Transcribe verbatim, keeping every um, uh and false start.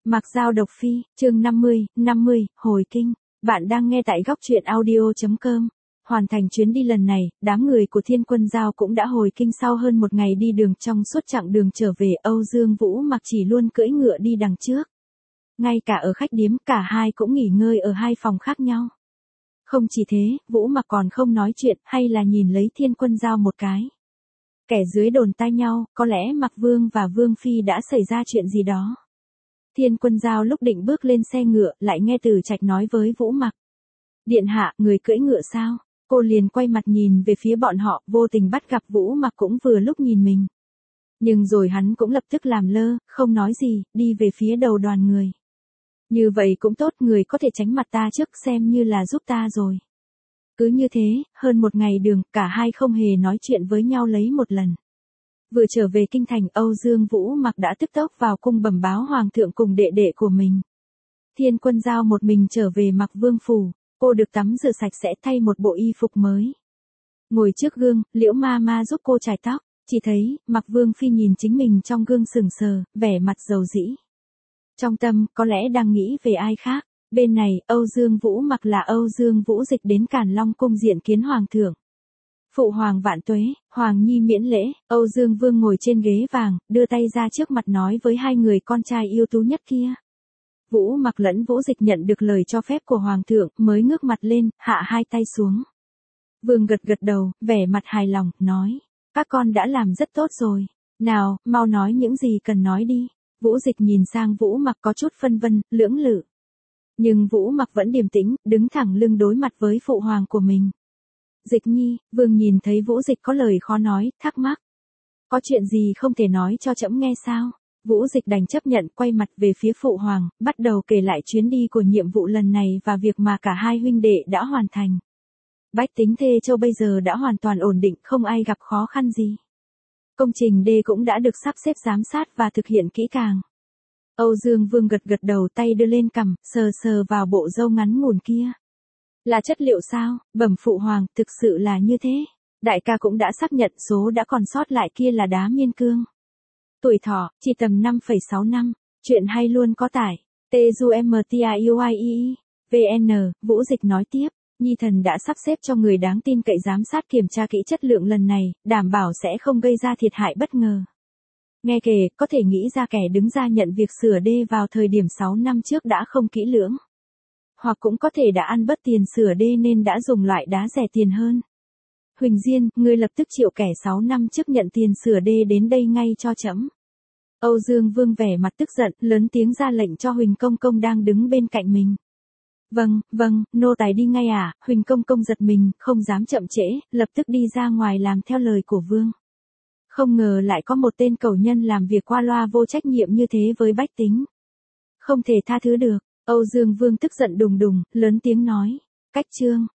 Mặc Dao độc phi, chương năm mươi, năm mươi, hồi kinh. Bạn đang nghe tại góc truyện audio chấm com. Hoàn thành chuyến đi lần này, đám người của Thiên Quân Dao cũng đã hồi kinh sau hơn một ngày đi đường. Trong suốt chặng đường trở về, Âu Dương Vũ Mặc chỉ luôn cưỡi ngựa đi đằng trước. Ngay cả ở khách điếm, cả hai cũng nghỉ ngơi ở hai phòng khác nhau. Không chỉ thế, Vũ Mặc còn không nói chuyện hay là nhìn lấy Thiên Quân Dao một cái. Kẻ dưới đồn tai nhau, có lẽ Mặc Vương và Vương Phi đã xảy ra chuyện gì đó. Thiên Quân Dao lúc định bước lên xe ngựa, lại nghe Từ Trạch nói với Vũ Mặc. Điện hạ, người cưỡi ngựa sao? Cô liền quay mặt nhìn về phía bọn họ, vô tình bắt gặp Vũ Mặc cũng vừa lúc nhìn mình. Nhưng rồi hắn cũng lập tức làm lơ, không nói gì, đi về phía đầu đoàn người. Như vậy cũng tốt, người có thể tránh mặt ta trước xem như là giúp ta rồi. Cứ như thế, hơn một ngày đường, cả hai không hề nói chuyện với nhau lấy một lần. Vừa trở về kinh thành, Âu Dương Vũ Mặc đã tức tốc vào cung bẩm báo hoàng thượng cùng đệ đệ của mình. Thiên Quân Dao một mình trở về Mặc Vương phủ, cô được tắm rửa sạch sẽ, thay một bộ y phục mới. Ngồi trước gương, Liễu Ma Ma giúp cô chải tóc, chỉ thấy Mặc Vương Phi nhìn chính mình trong gương sừng sờ, vẻ mặt dầu dĩ. Trong tâm, có lẽ đang nghĩ về ai khác. Bên này, Âu Dương Vũ Mặc là Âu Dương Vũ Dịch đến Càn Long cung diện kiến hoàng thượng. Phụ hoàng vạn tuế, hoàng nhi miễn lễ. Âu Dương Vương ngồi trên ghế vàng, đưa tay ra trước mặt nói với hai người con trai yêu tú nhất kia. Vũ Mặc lẫn Vũ Dịch nhận được lời cho phép của hoàng thượng, mới ngước mặt lên, hạ hai tay xuống. Vương gật gật đầu, vẻ mặt hài lòng, nói. Các con đã làm rất tốt rồi. Nào, mau nói những gì cần nói đi. Vũ Dịch nhìn sang Vũ Mặc có chút phân vân, lưỡng lự. Nhưng Vũ Mặc vẫn điềm tĩnh, đứng thẳng lưng đối mặt với phụ hoàng của mình. Dịch nhi, Vương nhìn thấy Vũ Dịch có lời khó nói, thắc mắc. Có chuyện gì không thể nói cho trẫm nghe sao? Vũ Dịch đành chấp nhận, quay mặt về phía phụ hoàng, bắt đầu kể lại chuyến đi của nhiệm vụ lần này và việc mà cả hai huynh đệ đã hoàn thành. Bách tính Thê Châu bây giờ đã hoàn toàn ổn định, không ai gặp khó khăn gì. Công trình đê cũng đã được sắp xếp giám sát và thực hiện kỹ càng. Âu Dương Vương gật gật đầu, tay đưa lên cằm, sờ sờ vào bộ râu ngắn ngủn kia. Là chất liệu sao? Bẩm phụ hoàng, thực sự là như thế. Đại ca cũng đã xác nhận số đã còn sót lại kia là đá miên cương. Tuổi thọ, chỉ tầm năm phẩy sáu năm. Chuyện hay luôn có tải. Tuzmtiuie. vê en, Vũ Dịch nói tiếp. Nhi thần đã sắp xếp cho người đáng tin cậy giám sát kiểm tra kỹ chất lượng lần này, đảm bảo sẽ không gây ra thiệt hại bất ngờ. Nghe kể, có thể nghĩ ra kẻ đứng ra nhận việc sửa đê vào thời điểm sáu năm trước đã không kỹ lưỡng. Hoặc cũng có thể đã ăn bớt tiền sửa đê nên đã dùng loại đá rẻ tiền hơn. Huỳnh Diên, ngươi lập tức triệu kẻ sáu năm trước nhận tiền sửa đê đến đây ngay cho trẫm. Âu Dương Vương vẻ mặt tức giận, lớn tiếng ra lệnh cho Huỳnh Công Công đang đứng bên cạnh mình. Vâng, vâng, nô tài đi ngay à? Huỳnh Công Công giật mình, không dám chậm trễ, lập tức đi ra ngoài làm theo lời của Vương. Không ngờ lại có một tên cẩu nhân làm việc qua loa vô trách nhiệm như thế với bách tính. Không thể tha thứ được. Âu Dương Vương tức giận đùng đùng, lớn tiếng nói. Cách chương.